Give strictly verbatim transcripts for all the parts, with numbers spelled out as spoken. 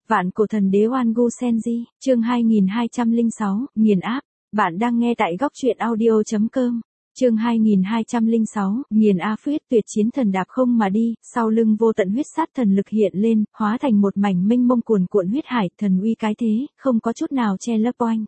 Vạn cổ thần đế Oan Gu Senji, chương hai nghìn hai trăm lẻ sáu, nghiền áp. Bạn đang nghe tại góc truyện audio chấm com. Chương hai nghìn hai trăm lẻ sáu, nghiền áp. Huyết tuyệt chiến thần đạp không mà đi, sau lưng vô tận huyết sát thần lực hiện lên, hóa thành một mảnh mênh mông cuồn cuộn huyết hải, thần uy cái thế, không có chút nào che lấp oanh.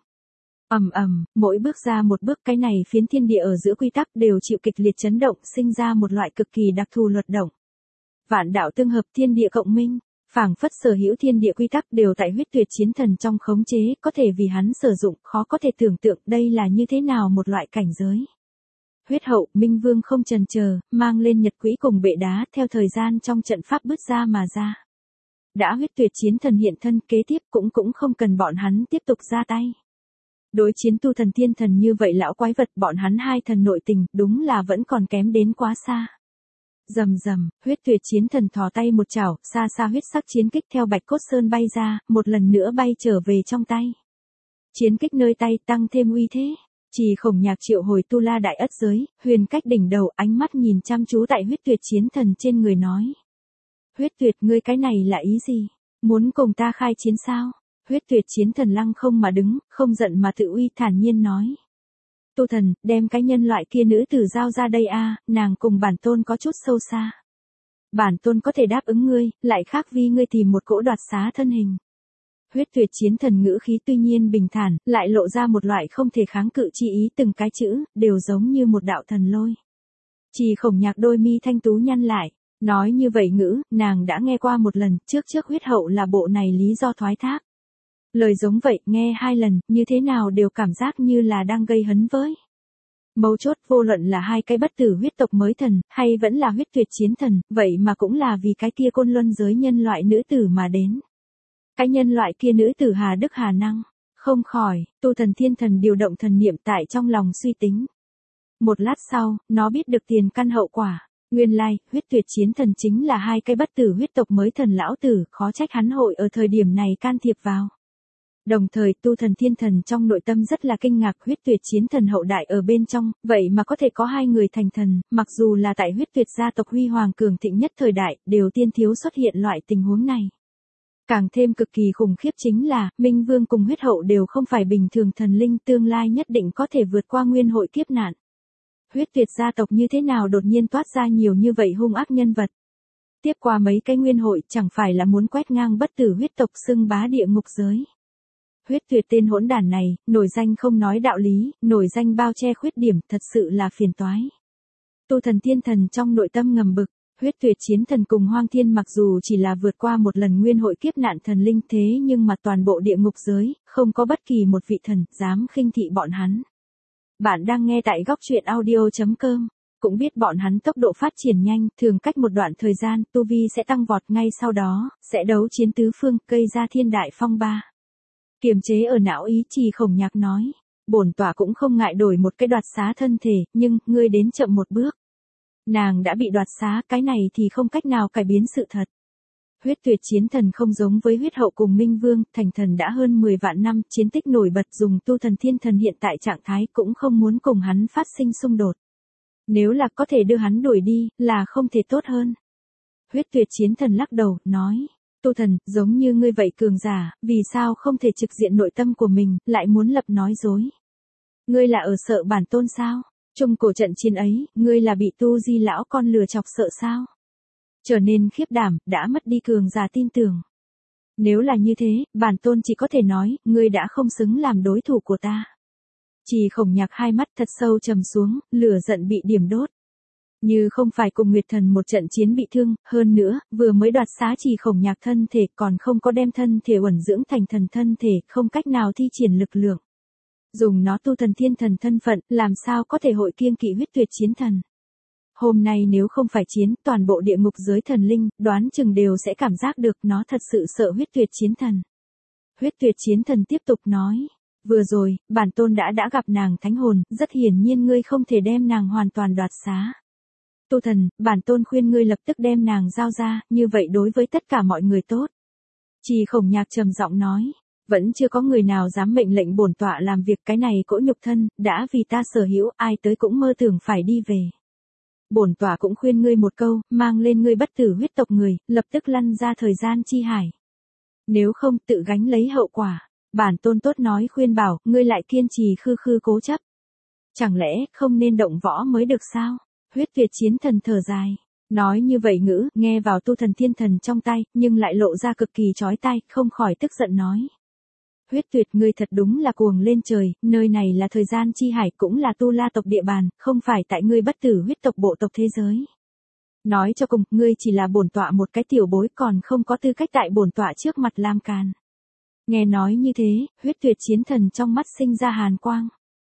Ầm ầm, mỗi bước ra một bước, cái này phiến thiên địa ở giữa quy tắc đều chịu kịch liệt chấn động, sinh ra một loại cực kỳ đặc thù luật động. Vạn đạo tương hợp, thiên địa cộng minh. Phảng phất sở hữu thiên địa quy tắc đều tại huyết tuyệt chiến thần trong khống chế, có thể vì hắn sử dụng, khó có thể tưởng tượng đây là như thế nào một loại cảnh giới. Huyết hậu, Minh Vương không chần chờ, mang lên nhật quỹ cùng bệ đá, theo thời gian trong trận pháp bứt ra mà ra. Đã huyết tuyệt chiến thần hiện thân, kế tiếp cũng cũng không cần bọn hắn tiếp tục ra tay. Đối chiến tu thần thiên thần như vậy lão quái vật, bọn hắn hai thần nội tình, đúng là vẫn còn kém đến quá xa. Rầm rầm, huyết tuyệt chiến thần thò tay một chảo, xa xa huyết sắc chiến kích theo Bạch Cốt Sơn bay ra, một lần nữa bay trở về trong tay. Chiến kích nơi tay tăng thêm uy thế. Trì Khổng Nhạc triệu hồi tu la đại ất giới, huyền cách đỉnh đầu, ánh mắt nhìn chăm chú tại huyết tuyệt chiến thần trên người nói. Huyết tuyệt, ngươi cái này là ý gì? Muốn cùng ta khai chiến sao? Huyết tuyệt chiến thần lăng không mà đứng, không giận mà tự uy, thản nhiên nói. Tu thần, đem cái nhân loại kia nữ tử giao ra đây a, nàng cùng bản tôn có chút sâu xa. Bản tôn có thể đáp ứng ngươi, lại khác vì ngươi tìm một cỗ đoạt xá thân hình. Huyết tuyệt chiến thần ngữ khí tuy nhiên bình thản, lại lộ ra một loại không thể kháng cự chi ý, từng cái chữ, đều giống như một đạo thần lôi. Trì Khổng Nhạc đôi mi thanh tú nhăn lại, nói như vậy ngữ, nàng đã nghe qua một lần, trước trước huyết hậu là bộ này lý do thoái thác. Lời giống vậy, nghe hai lần, như thế nào đều cảm giác như là đang gây hấn với. Mấu chốt, vô luận là hai cái bất tử huyết tộc mới thần, hay vẫn là huyết tuyệt chiến thần, vậy mà cũng là vì cái kia côn luân giới nhân loại nữ tử mà đến. Cái nhân loại kia nữ tử hà đức hà năng, không khỏi, tu thần thiên thần điều động thần niệm tại trong lòng suy tính. Một lát sau, nó biết được tiền căn hậu quả. Nguyên lai, huyết tuyệt chiến thần chính là hai cái bất tử huyết tộc mới thần lão tử, khó trách hắn hội ở thời điểm này can thiệp vào. Đồng thời tu thần thiên thần trong nội tâm rất là kinh ngạc, huyết tuyệt chiến thần hậu đại ở bên trong, vậy mà có thể có hai người thành thần, mặc dù là tại huyết tuyệt gia tộc huy hoàng cường thịnh nhất thời đại, đều tiên thiếu xuất hiện loại tình huống này. Càng thêm cực kỳ khủng khiếp chính là, Minh Vương cùng huyết hậu đều không phải bình thường thần linh, tương lai nhất định có thể vượt qua nguyên hội kiếp nạn. Huyết tuyệt gia tộc như thế nào đột nhiên toát ra nhiều như vậy hung ác nhân vật. Tiếp qua mấy cái nguyên hội, chẳng phải là muốn quét ngang bất tử huyết tộc xưng bá địa ngục giới. Huyết tuyệt tên hỗn đản này, nổi danh không nói đạo lý, nổi danh bao che khuyết điểm, thật sự là phiền toái. Tu thần thiên thần trong nội tâm ngầm bực, huyết tuyệt chiến thần cùng hoang thiên mặc dù chỉ là vượt qua một lần nguyên hội kiếp nạn thần linh, thế nhưng mà toàn bộ địa ngục giới, không có bất kỳ một vị thần, dám khinh thị bọn hắn. Bạn đang nghe tại góc truyện audio chấm com, cũng biết bọn hắn tốc độ phát triển nhanh, thường cách một đoạn thời gian, tu vi sẽ tăng vọt, ngay sau đó, sẽ đấu chiến tứ phương, gây ra thiên đại phong ba. Kiềm chế ở não ý, Trì Khổng Nhạc nói, bổn tọa cũng không ngại đổi một cái đoạt xá thân thể, nhưng, ngươi đến chậm một bước. Nàng đã bị đoạt xá, cái này thì không cách nào cải biến sự thật. Huyết tuyệt chiến thần không giống với huyết hậu cùng Minh Vương, thành thần đã hơn mười vạn năm, chiến tích nổi bật, dùng tu thần thiên thần hiện tại trạng thái cũng không muốn cùng hắn phát sinh xung đột. Nếu là có thể đưa hắn đuổi đi, là không thể tốt hơn. Huyết tuyệt chiến thần lắc đầu, nói. Tu thần, giống như ngươi vậy cường giả, vì sao không thể trực diện nội tâm của mình, lại muốn lập nói dối? Ngươi là ở sợ bản tôn sao? Trong cổ trận chiến ấy, ngươi là bị tu di lão con lừa chọc sợ sao? Trở nên khiếp đảm, đã mất đi cường giả tin tưởng. Nếu là như thế, bản tôn chỉ có thể nói, ngươi đã không xứng làm đối thủ của ta. Trì Khổng Nhạc hai mắt thật sâu trầm xuống, lửa giận bị điểm đốt. Như không phải cùng Nguyệt Thần một trận chiến bị thương, hơn nữa, vừa mới đoạt xá Trì Khổng Nhạc thân thể, còn không có đem thân thể uẩn dưỡng thành thần thân thể, không cách nào thi triển lực lượng. Dùng nó tu thần thiên thần thân phận, làm sao có thể hội kiêng kỵ huyết tuyệt chiến thần. Hôm nay nếu không phải chiến, toàn bộ địa ngục giới thần linh, đoán chừng đều sẽ cảm giác được nó thật sự sợ huyết tuyệt chiến thần. Huyết tuyệt chiến thần tiếp tục nói, vừa rồi, bản tôn đã đã gặp nàng thánh hồn, rất hiển nhiên ngươi không thể đem nàng hoàn toàn đoạt xá. Tu thần, bản tôn khuyên ngươi lập tức đem nàng giao ra, như vậy đối với tất cả mọi người tốt. Trì Khổng Nhạc trầm giọng nói, vẫn chưa có người nào dám mệnh lệnh bổn tọa làm việc, cái này cỗ nhục thân, đã vì ta sở hữu, ai tới cũng mơ tưởng phải đi về. Bổn tọa cũng khuyên ngươi một câu, mang lên ngươi bất tử huyết tộc người, lập tức lăn ra thời gian chi hải. Nếu không tự gánh lấy hậu quả. Bản tôn tốt nói khuyên bảo, ngươi lại kiên trì khư khư cố chấp. Chẳng lẽ không nên động võ mới được sao? Huyết tuyệt chiến thần thở dài. Nói như vậy ngữ, nghe vào tu thần thiên thần trong tay, nhưng lại lộ ra cực kỳ chói tai, không khỏi tức giận nói. Huyết tuyệt, ngươi thật đúng là cuồng lên trời, nơi này là thời gian chi hải, cũng là tu la tộc địa bàn, không phải tại ngươi bất tử huyết tộc bộ tộc thế giới. Nói cho cùng, ngươi chỉ là bổn tọa một cái tiểu bối, còn không có tư cách tại bổn tọa trước mặt lam can. Nghe nói như thế, huyết tuyệt chiến thần trong mắt sinh ra hàn quang.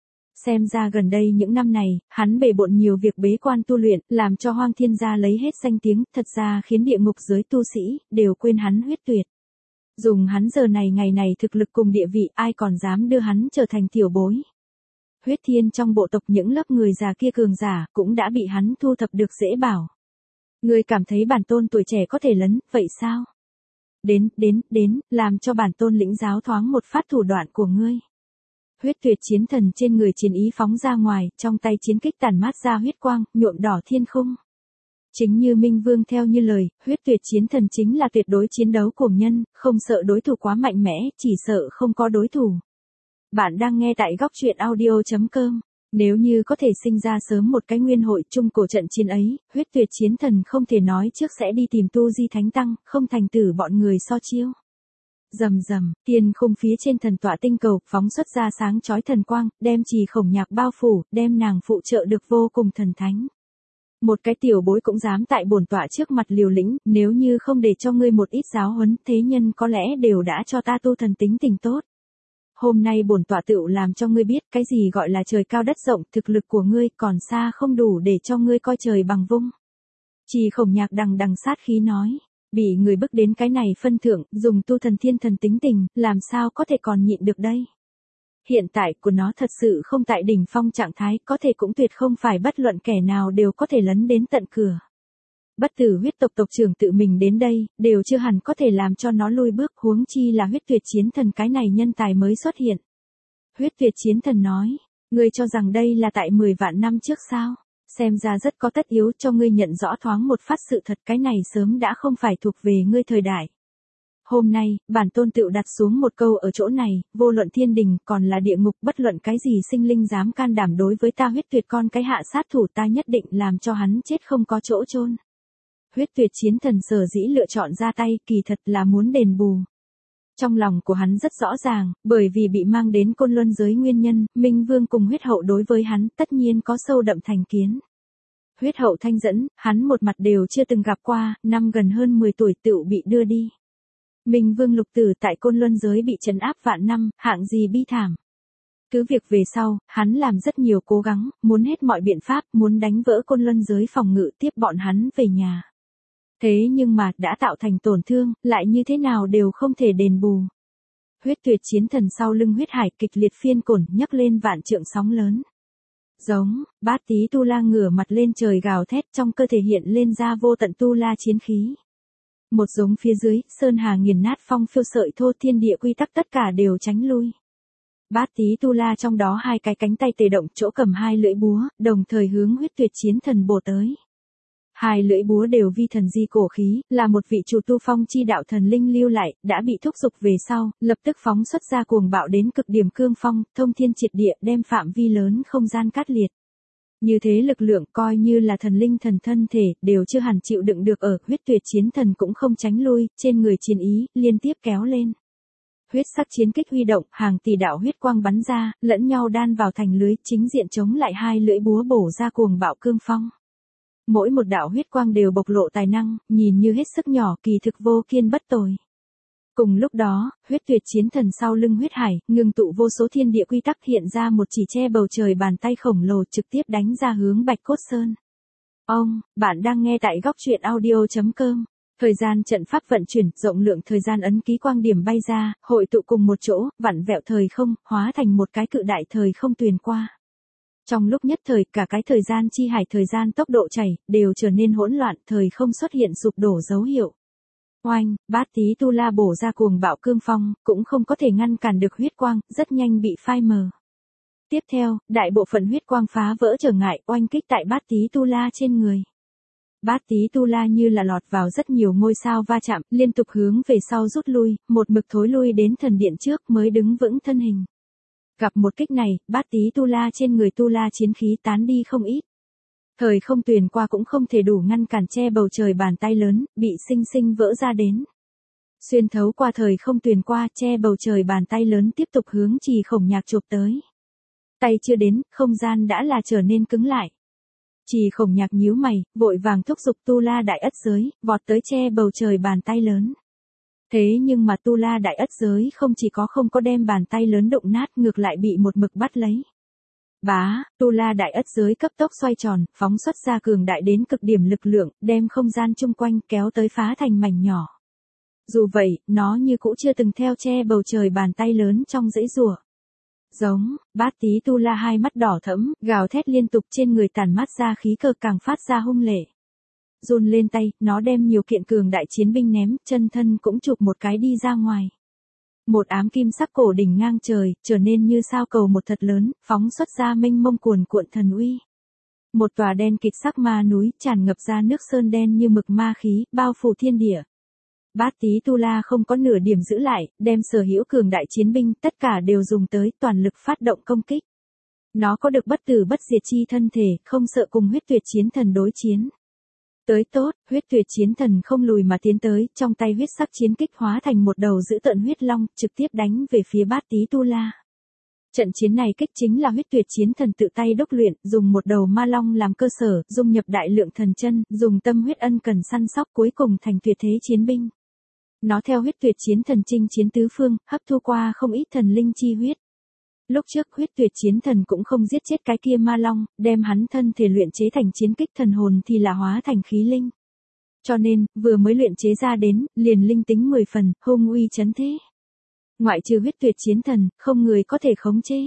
Xem ra gần đây những năm này, hắn bề bộn nhiều việc bế quan tu luyện, làm cho Hoang Thiên gia lấy hết danh tiếng, thật ra khiến địa ngục giới tu sĩ, đều quên hắn huyết tuyệt. Dùng hắn giờ này ngày này thực lực cùng địa vị, ai còn dám đưa hắn trở thành tiểu bối. Huyết thiên trong bộ tộc những lớp người già kia cường giả, cũng đã bị hắn thu thập được dễ bảo. Ngươi cảm thấy bản tôn tuổi trẻ có thể lấn, vậy sao? Đến, đến, đến, làm cho bản tôn lĩnh giáo thoáng một phát thủ đoạn của ngươi. Huyết tuyệt chiến thần trên người chiến ý phóng ra ngoài, trong tay chiến kích tản mát ra huyết quang, nhuộm đỏ thiên khung. Chính như Minh Vương theo như lời, huyết tuyệt chiến thần chính là tuyệt đối chiến đấu cuồng nhân, không sợ đối thủ quá mạnh mẽ, chỉ sợ không có đối thủ. Bạn đang nghe tại góc truyện audio chấm com. Nếu như có thể sinh ra sớm một cái nguyên hội chung cổ trận chiến ấy, huyết tuyệt chiến thần không thể nói trước sẽ đi tìm tu di thánh tăng, không thành tử bọn người so chiêu. Rầm rầm, thiên khung phía trên thần tọa tinh cầu, phóng xuất ra sáng chói thần quang, đem trì khổng nhạc bao phủ, đem nàng phụ trợ được vô cùng thần thánh. Một cái tiểu bối cũng dám tại bổn tọa trước mặt liều lĩnh, nếu như không để cho ngươi một ít giáo huấn, thế nhân có lẽ đều đã cho ta tu thần tính tình tốt. Hôm nay bổn tọa tựu làm cho ngươi biết cái gì gọi là trời cao đất rộng, thực lực của ngươi còn xa không đủ để cho ngươi coi trời bằng vung. Trì khổng nhạc đằng đằng sát khí nói, bị người bức đến cái này phân thượng, dùng tu thần thiên thần tính tình, làm sao có thể còn nhịn được đây. Hiện tại của nó thật sự không tại đỉnh phong trạng thái, có thể cũng tuyệt không phải bất luận kẻ nào đều có thể lấn đến tận cửa. Bất tử huyết tộc tộc trưởng tự mình đến đây, đều chưa hẳn có thể làm cho nó lui bước, huống chi là huyết tuyệt chiến thần cái này nhân tài mới xuất hiện. Huyết tuyệt chiến thần nói, ngươi cho rằng đây là tại mười vạn năm trước sao? Xem ra rất có tất yếu cho ngươi nhận rõ thoáng một phát sự thật, cái này sớm đã không phải thuộc về ngươi thời đại. Hôm nay, bản tôn tựu đặt xuống một câu ở chỗ này, vô luận thiên đình còn là địa ngục, bất luận cái gì sinh linh dám can đảm đối với ta huyết tuyệt con cái hạ sát thủ, ta nhất định làm cho hắn chết không có chỗ chôn. Huyết tuyệt chiến thần sở dĩ lựa chọn ra tay, kỳ thật là muốn đền bù. Trong lòng của hắn rất rõ ràng, bởi vì bị mang đến côn luân giới nguyên nhân, Minh Vương cùng huyết hậu đối với hắn tất nhiên có sâu đậm thành kiến. Huyết hậu thanh dẫn, hắn một mặt đều chưa từng gặp qua, năm gần hơn mười tuổi tựu bị đưa đi. Minh Vương lục tử tại côn luân giới bị trấn áp vạn năm, hạng gì bi thảm. Cứ việc về sau, hắn làm rất nhiều cố gắng, muốn hết mọi biện pháp, muốn đánh vỡ côn luân giới phòng ngự tiếp bọn hắn về nhà. Thế nhưng mà, đã tạo thành tổn thương, lại như thế nào đều không thể đền bù. Huyết tuyệt chiến thần sau lưng huyết hải kịch liệt phiên cổn, nhấc lên vạn trượng sóng lớn. Giống, bát tí tu la ngửa mặt lên trời gào thét, trong cơ thể hiện lên ra vô tận tu la chiến khí. Một giống phía dưới, sơn hà nghiền nát, phong phiêu sợi thô, thiên địa quy tắc tất cả đều tránh lui. Bát tí tu la trong đó hai cái cánh tay tề động, chỗ cầm hai lưỡi búa, đồng thời hướng huyết tuyệt chiến thần bổ tới. Hai lưỡi búa đều vi thần di cổ khí, là một vị chủ tu phong chi đạo thần linh lưu lại, đã bị thúc giục về sau, lập tức phóng xuất ra cuồng bạo đến cực điểm cương phong, thông thiên triệt địa, đem phạm vi lớn không gian cắt liệt. Như thế lực lượng coi như là thần linh thần thân thể, đều chưa hẳn chịu đựng được, ở huyết tuyệt chiến thần cũng không tránh lui, trên người chiến ý, liên tiếp kéo lên. Huyết sắc chiến kích huy động, hàng tỷ đạo huyết quang bắn ra, lẫn nhau đan vào thành lưới, chính diện chống lại hai lưỡi búa bổ ra cuồng bạo cương phong. Mỗi một đạo huyết quang đều bộc lộ tài năng, nhìn như hết sức nhỏ, kỳ thực vô kiên bất tồi. Cùng lúc đó, huyết tuyệt chiến thần sau lưng huyết hải, ngưng tụ vô số thiên địa quy tắc, hiện ra một chỉ che bầu trời bàn tay khổng lồ, trực tiếp đánh ra hướng Bạch Cốt Sơn. Ông, bạn đang nghe tại góc truyện audio chấm com. Thời gian trận pháp vận chuyển, rộng lượng thời gian ấn ký quang điểm bay ra, hội tụ cùng một chỗ, vặn vẹo thời không, hóa thành một cái cự đại thời không tuyền qua. Trong lúc nhất thời, cả cái thời gian chi hải, thời gian tốc độ chảy, đều trở nên hỗn loạn, thời không xuất hiện sụp đổ dấu hiệu. Oanh, bát tí tu la bổ ra cuồng bạo cương phong, cũng không có thể ngăn cản được huyết quang, rất nhanh bị phai mờ. Tiếp theo, đại bộ phận huyết quang phá vỡ trở ngại, oanh kích tại bát tí tu la trên người. Bát Tí Tu La như là lọt vào rất nhiều ngôi sao va chạm, liên tục hướng về sau rút lui, một mực thối lui đến thần điện trước mới đứng vững thân hình. Gặp một kích này, Bát Tí Tu La trên người Tu La chiến khí tán đi không ít. Thời không tuyền qua cũng không thể đủ ngăn cản che bầu trời bàn tay lớn, bị sinh sinh vỡ ra đến. Xuyên thấu qua thời không tuyền qua, che bầu trời bàn tay lớn tiếp tục hướng Trì Khổng Nhạc chụp tới. Tay chưa đến, không gian đã là trở nên cứng lại. Trì Khổng Nhạc nhíu mày, vội vàng thúc giục Tu La Đại Ất Giới, vọt tới che bầu trời bàn tay lớn. Thế nhưng mà Tu La Đại Ất Giới không chỉ có không có đem bàn tay lớn đụng nát, ngược lại bị một mực bắt lấy. Bá, Tu La Đại Ất Giới cấp tốc xoay tròn, phóng xuất ra cường đại đến cực điểm lực lượng, đem không gian chung quanh kéo tới phá thành mảnh nhỏ. Dù vậy, nó như cũ chưa từng theo che bầu trời bàn tay lớn trong dãy rùa. Giống, Bát Tí Tu La hai mắt đỏ thẫm, gào thét liên tục, trên người tản mát ra khí cơ càng phát ra hung lệ. Run lên tay, nó đem nhiều kiện cường đại chiến binh ném, chân thân cũng chụp một cái đi ra ngoài. Một ám kim sắc cổ đỉnh ngang trời, trở nên như sao cầu một thật lớn, phóng xuất ra mênh mông cuồn cuộn thần uy. Một tòa đen kịt sắc ma núi tràn ngập ra nước sơn đen như mực ma khí, bao phủ thiên địa. Bát Tí Tu La không có nửa điểm giữ lại, đem sở hữu cường đại chiến binh tất cả đều dùng tới toàn lực phát động công kích. Nó có được bất tử bất diệt chi thân thể, không sợ cùng huyết tuyệt chiến thần đối chiến. Tới tốt, huyết tuyệt chiến thần không lùi mà tiến tới, trong tay huyết sắc chiến kích hóa thành một đầu dữ tợn huyết long, trực tiếp đánh về phía Bát Tí Tu La. Trận chiến này kích chính là huyết tuyệt chiến thần tự tay đúc luyện, dùng một đầu ma long làm cơ sở, dung nhập đại lượng thần chân, dùng tâm huyết ân cần săn sóc, cuối cùng thành tuyệt thế chiến binh. Nó theo huyết tuyệt chiến thần chinh chiến tứ phương, hấp thu qua không ít thần linh chi huyết. Lúc trước huyết tuyệt chiến thần cũng không giết chết cái kia ma long, đem hắn thân thể luyện chế thành chiến kích, thần hồn thì là hóa thành khí linh. Cho nên, vừa mới luyện chế ra đến, liền linh tính mười phần, hung uy chấn thế. Ngoại trừ huyết tuyệt chiến thần, không người có thể khống chế.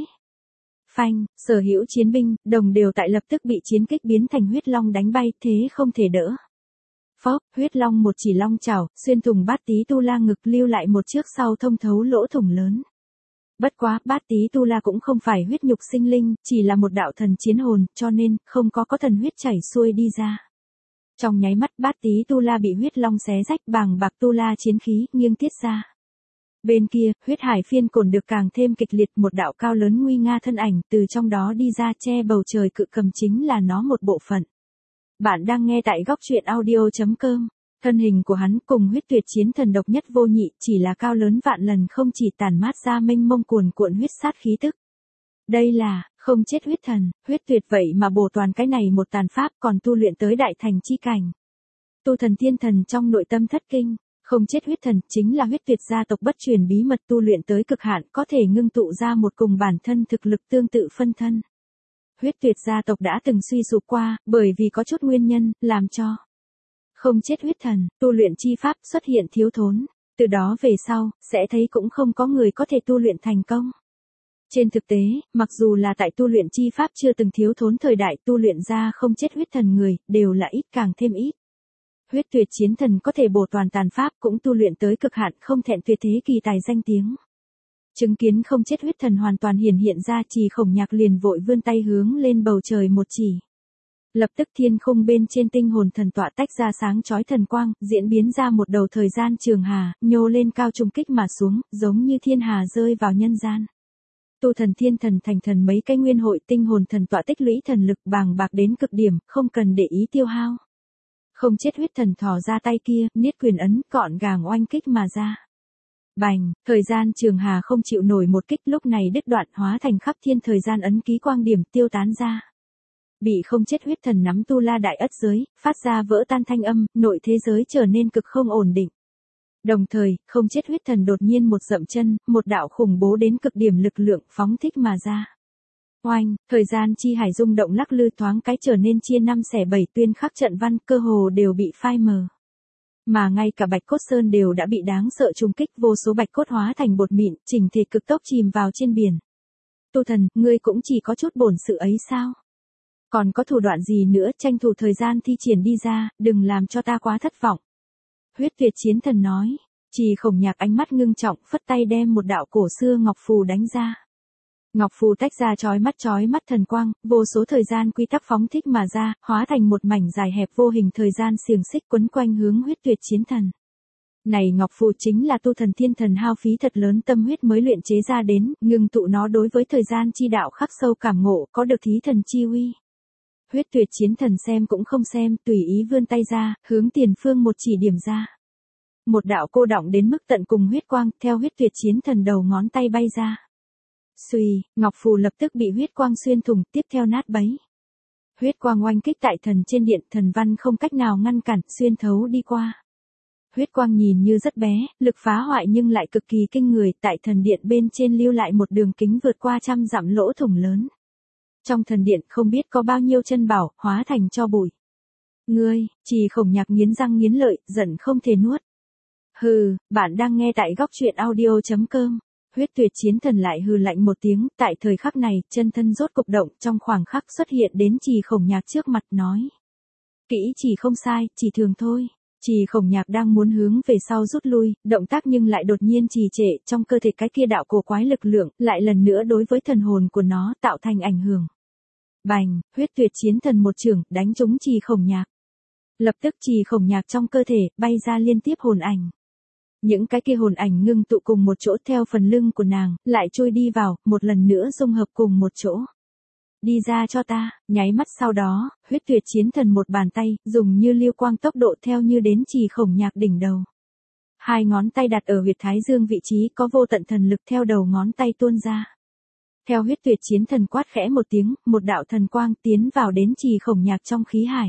Phanh, sở hữu chiến binh, đồng đều tại lập tức bị chiến kích biến thành huyết long đánh bay, thế không thể đỡ. Phốc, huyết long một chỉ long chảo, xuyên thủng Bát Tí Tu La ngực, lưu lại một trước sau thông thấu lỗ thủng lớn. Bất quá, Bát Tí Tu La cũng không phải huyết nhục sinh linh, chỉ là một đạo thần chiến hồn, cho nên, không có có thần huyết chảy xuôi đi ra. Trong nháy mắt, Bát Tí Tu La bị huyết long xé rách, bàng bạc Tu La chiến khí, nghiêng tiết ra. Bên kia, huyết hải phiên cổn được càng thêm kịch liệt, một đạo cao lớn nguy nga thân ảnh, từ trong đó đi ra, che bầu trời cự cầm chính là nó một bộ phận. Bạn đang nghe tại góc truyện audio chấm com. Thân hình của hắn cùng huyết tuyệt chiến thần độc nhất vô nhị, chỉ là cao lớn vạn lần, không chỉ tản mát ra mênh mông cuồn cuộn huyết sát khí tức. Đây là, không chết huyết thần, huyết tuyệt vậy mà bổ toàn cái này một tàn pháp, còn tu luyện tới đại thành chi cảnh. Tu thần thiên thần trong nội tâm thất kinh, không chết huyết thần chính là huyết tuyệt gia tộc bất truyền bí mật, tu luyện tới cực hạn, có thể ngưng tụ ra một cùng bản thân thực lực tương tự phân thân. Huyết tuyệt gia tộc đã từng suy sụp qua, bởi vì có chút nguyên nhân, làm cho không chết huyết thần, tu luyện chi pháp xuất hiện thiếu thốn. Từ đó về sau, sẽ thấy cũng không có người có thể tu luyện thành công. Trên thực tế, mặc dù là tại tu luyện chi pháp chưa từng thiếu thốn thời đại, tu luyện ra không chết huyết thần người, đều là ít càng thêm ít. Huyết tuyệt chiến thần có thể bổ toàn tàn pháp, cũng tu luyện tới cực hạn, không thẹn tuyệt thế kỳ tài danh tiếng. Chứng kiến không chết huyết thần hoàn toàn hiển hiện ra, Trì Khổng Nhạc liền vội vươn tay hướng lên bầu trời một chỉ. Lập tức thiên khung bên trên tinh hồn thần tọa tách ra sáng chói thần quang, diễn biến ra một đầu thời gian trường hà, nhô lên cao trùng kích mà xuống, giống như thiên hà rơi vào nhân gian. Tu thần thiên thần thành thần mấy cái nguyên hội, tinh hồn thần tọa tích lũy thần lực bàng bạc đến cực điểm, không cần để ý tiêu hao. Không chết huyết thần thò ra tay kia, niết quyền ấn, gọn gàng oanh kích mà ra. Bành, thời gian trường hà không chịu nổi một kích, lúc này đứt đoạn, hóa thành khắp thiên thời gian ấn ký quang điểm tiêu tán ra. Bị không chết huyết thần nắm Tu La Đại Ất Giới, phát ra vỡ tan thanh âm, nội thế giới trở nên cực không ổn định. Đồng thời, không chết huyết thần đột nhiên một dậm chân, một đạo khủng bố đến cực điểm lực lượng phóng thích mà ra. Oanh, thời gian chi hải rung động lắc lư, thoáng cái trở nên chia năm xẻ bảy, tuyên khắc trận văn cơ hồ đều bị phai mờ. Mà ngay cả Bạch Cốt Sơn đều đã bị đáng sợ trùng kích, vô số bạch cốt hóa thành bột mịn, chỉnh thể cực tốc chìm vào trên biển. Tu thần, ngươi cũng chỉ có chút bổn sự ấy sao? Còn có thủ đoạn gì nữa, tranh thủ thời gian thi triển đi ra, đừng làm cho ta quá thất vọng. Huyết tuyệt chiến thần nói. Trì Khổng Nhạc ánh mắt ngưng trọng, phất tay đem một đạo cổ xưa ngọc phù đánh ra. Ngọc phù tách ra chói mắt chói mắt thần quang, vô số thời gian quy tắc phóng thích mà ra, hóa thành một mảnh dài hẹp vô hình thời gian xiềng xích quấn quanh hướng huyết tuyệt chiến thần. Này ngọc phù chính là tu thần thiên thần hao phí thật lớn tâm huyết mới luyện chế ra đến, ngừng tụ nó đối với thời gian chi đạo khắc sâu cảm ngộ, có được thí thần chi uy. Huyết tuyệt chiến thần xem cũng không xem, tùy ý vươn tay ra, hướng tiền phương một chỉ điểm ra. Một đạo cô đọng đến mức tận cùng huyết quang, theo huyết tuyệt chiến thần đầu ngón tay bay ra. Xuy, ngọc phù lập tức bị huyết quang xuyên thủng, tiếp theo nát bấy. Huyết quang oanh kích tại thần trên điện, thần văn không cách nào ngăn cản, xuyên thấu đi qua. Huyết quang nhìn như rất bé, lực phá hoại nhưng lại cực kỳ kinh người, tại thần điện bên trên lưu lại một đường kính vượt qua trăm dặm lỗ thủng lớn. Trong thần điện không biết có bao nhiêu chân bảo, hóa thành tro bụi. Ngươi, Trì Khổng Nhạc nghiến răng nghiến lợi, giận không thể nuốt. Hừ, bạn đang nghe tại góc truyện audio chấm com. Huyết tuyệt chiến thần lại hừ lạnh một tiếng, tại thời khắc này, chân thân rốt cục động, trong khoảng khắc xuất hiện đến Trì Khổng Nhạc trước mặt nói. Kỹ chỉ không sai, chỉ thường thôi. Trì Khổng Nhạc đang muốn hướng về sau rút lui, động tác nhưng lại đột nhiên trì trệ, trong cơ thể cái kia đạo cổ quái lực lượng, lại lần nữa đối với thần hồn của nó tạo thành ảnh hưởng. Bành, huyết tuyệt chiến thần một chưởng, đánh trúng Trì Khổng Nhạc. Lập tức Trì Khổng Nhạc trong cơ thể, bay ra liên tiếp hồn ảnh. Những cái kia hồn ảnh ngưng tụ cùng một chỗ theo phần lưng của nàng, lại trôi đi vào, một lần nữa dung hợp cùng một chỗ. Đi ra cho ta, nháy mắt sau đó, huyết tuyệt chiến thần một bàn tay, dùng như lưu quang tốc độ theo như đến Trì Khổng Nhạc đỉnh đầu. Hai ngón tay đặt ở huyệt thái dương vị trí có vô tận thần lực theo đầu ngón tay tuôn ra. Theo huyết tuyệt chiến thần quát khẽ một tiếng, một đạo thần quang tiến vào đến Trì Khổng Nhạc trong khí hải.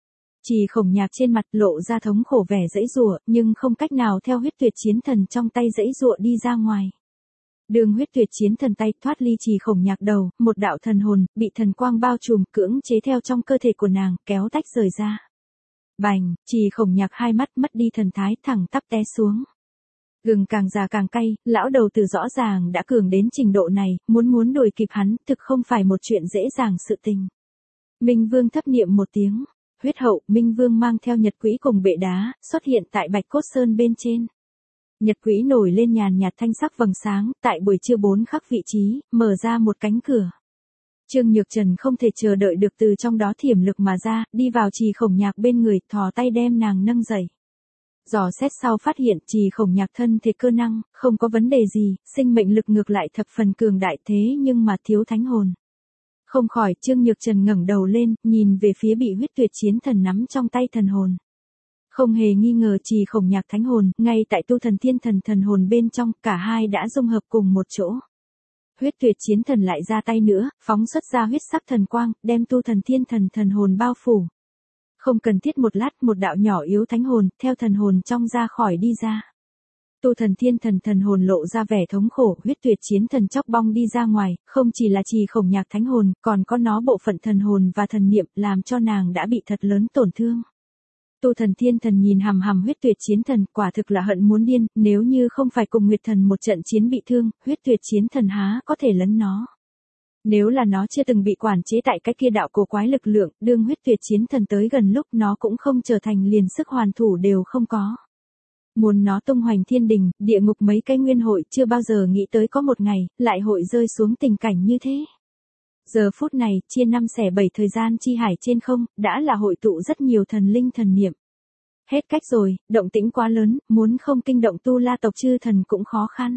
Trì Khổng Nhạc trên mặt lộ ra thống khổ vẻ dãy giụa, nhưng không cách nào theo huyết tuyệt chiến thần trong tay dãy giụa đi ra ngoài. Đường huyết tuyệt chiến thần tay thoát ly Trì Khổng Nhạc đầu, một đạo thần hồn, bị thần quang bao trùm cưỡng chế theo trong cơ thể của nàng, kéo tách rời ra. Bành, Trì Khổng Nhạc hai mắt mất đi thần thái thẳng tắp té xuống. Gừng càng già càng cay, lão đầu tử rõ ràng đã cường đến trình độ này, muốn muốn đuổi kịp hắn, thực không phải một chuyện dễ dàng sự tình. Minh Vương thấp niệm một tiếng. Huyết hậu, Minh Vương mang theo nhật quỹ cùng bệ đá, xuất hiện tại Bạch Cốt Sơn bên trên. Nhật quỹ nổi lên nhàn nhạt thanh sắc vầng sáng, tại buổi trưa bốn khắc vị trí, mở ra một cánh cửa. Trương Nhược Trần không thể chờ đợi được từ trong đó thiểm lực mà ra, đi vào Trì Khổng Nhạc bên người, thò tay đem nàng nâng dậy. Dò xét sau phát hiện Trì Khổng Nhạc thân thể cơ năng, không có vấn đề gì, sinh mệnh lực ngược lại thập phần cường đại thế nhưng mà thiếu thánh hồn. Không khỏi, Trương Nhược Trần ngẩng đầu lên, nhìn về phía bị huyết tuyệt chiến thần nắm trong tay thần hồn. Không hề nghi ngờ Trì Khổng Nhạc thánh hồn, ngay tại tu thần thiên thần thần hồn bên trong, cả hai đã dung hợp cùng một chỗ. Huyết tuyệt chiến thần lại ra tay nữa, phóng xuất ra huyết sắc thần quang, đem tu thần thiên thần thần hồn bao phủ. Không cần thiết một lát, một đạo nhỏ yếu thánh hồn, theo thần hồn trong ra khỏi đi ra. Tu thần thiên thần thần hồn lộ ra vẻ thống khổ, huyết tuyệt chiến thần chóc bong đi ra ngoài, không chỉ là Trì Khổng Nhạc thánh hồn, còn có nó bộ phận thần hồn và thần niệm, làm cho nàng đã bị thật lớn tổn thương. Tu thần thiên thần nhìn hằm hằm huyết tuyệt chiến thần, quả thực là hận muốn điên, nếu như không phải cùng Nguyệt thần một trận chiến bị thương, huyết tuyệt chiến thần há có thể lấn nó. Nếu là nó chưa từng bị quản chế tại cái kia đạo cổ quái lực lượng, đương huyết tuyệt chiến thần tới gần lúc nó cũng không trở thành liền sức hoàn thủ đều không có. Muốn nó tung hoành thiên đình, địa ngục mấy cái nguyên hội chưa bao giờ nghĩ tới có một ngày, lại hội rơi xuống tình cảnh như thế. Giờ phút này, chia năm xẻ bảy thời gian chi hải trên không, đã là hội tụ rất nhiều thần linh thần niệm. Hết cách rồi, động tĩnh quá lớn, muốn không kinh động tu la tộc chư thần cũng khó khăn.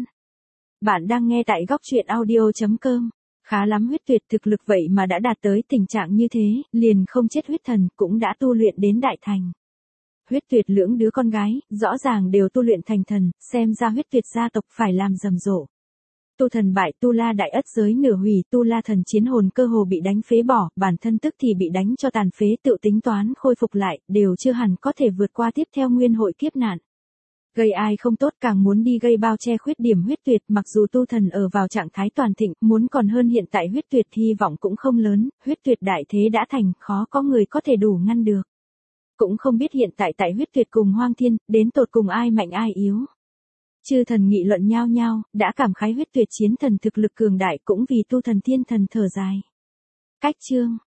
Bạn đang nghe tại góc truyện audio chấm com. Khá lắm huyết tuyệt thực lực vậy mà đã đạt tới tình trạng như thế, liền không chết huyết thần cũng đã tu luyện đến đại thành. Huyết tuyệt lưỡng đứa con gái, rõ ràng đều tu luyện thành thần, xem ra huyết tuyệt gia tộc phải làm rầm rộ. Tu thần bại, tu la đại ất giới nửa hủy, tu la thần chiến hồn cơ hồ bị đánh phế bỏ, bản thân tức thì bị đánh cho tàn phế, tự tính toán khôi phục lại, đều chưa hẳn có thể vượt qua tiếp theo nguyên hội kiếp nạn. Gây ai không tốt càng muốn đi gây bao che khuyết điểm huyết tuyệt, mặc dù tu thần ở vào trạng thái toàn thịnh, muốn còn hơn hiện tại huyết tuyệt hy vọng cũng không lớn, huyết tuyệt đại thế đã thành, khó có người có thể đủ ngăn được. Cũng không biết hiện tại tại huyết tuyệt cùng hoang thiên, đến tột cùng ai mạnh ai yếu. Chư thần nghị luận nhao nhao, đã cảm khái huyết tuyệt chiến thần thực lực cường đại cũng vì tu thần thiên thần thở dài. Cách chương,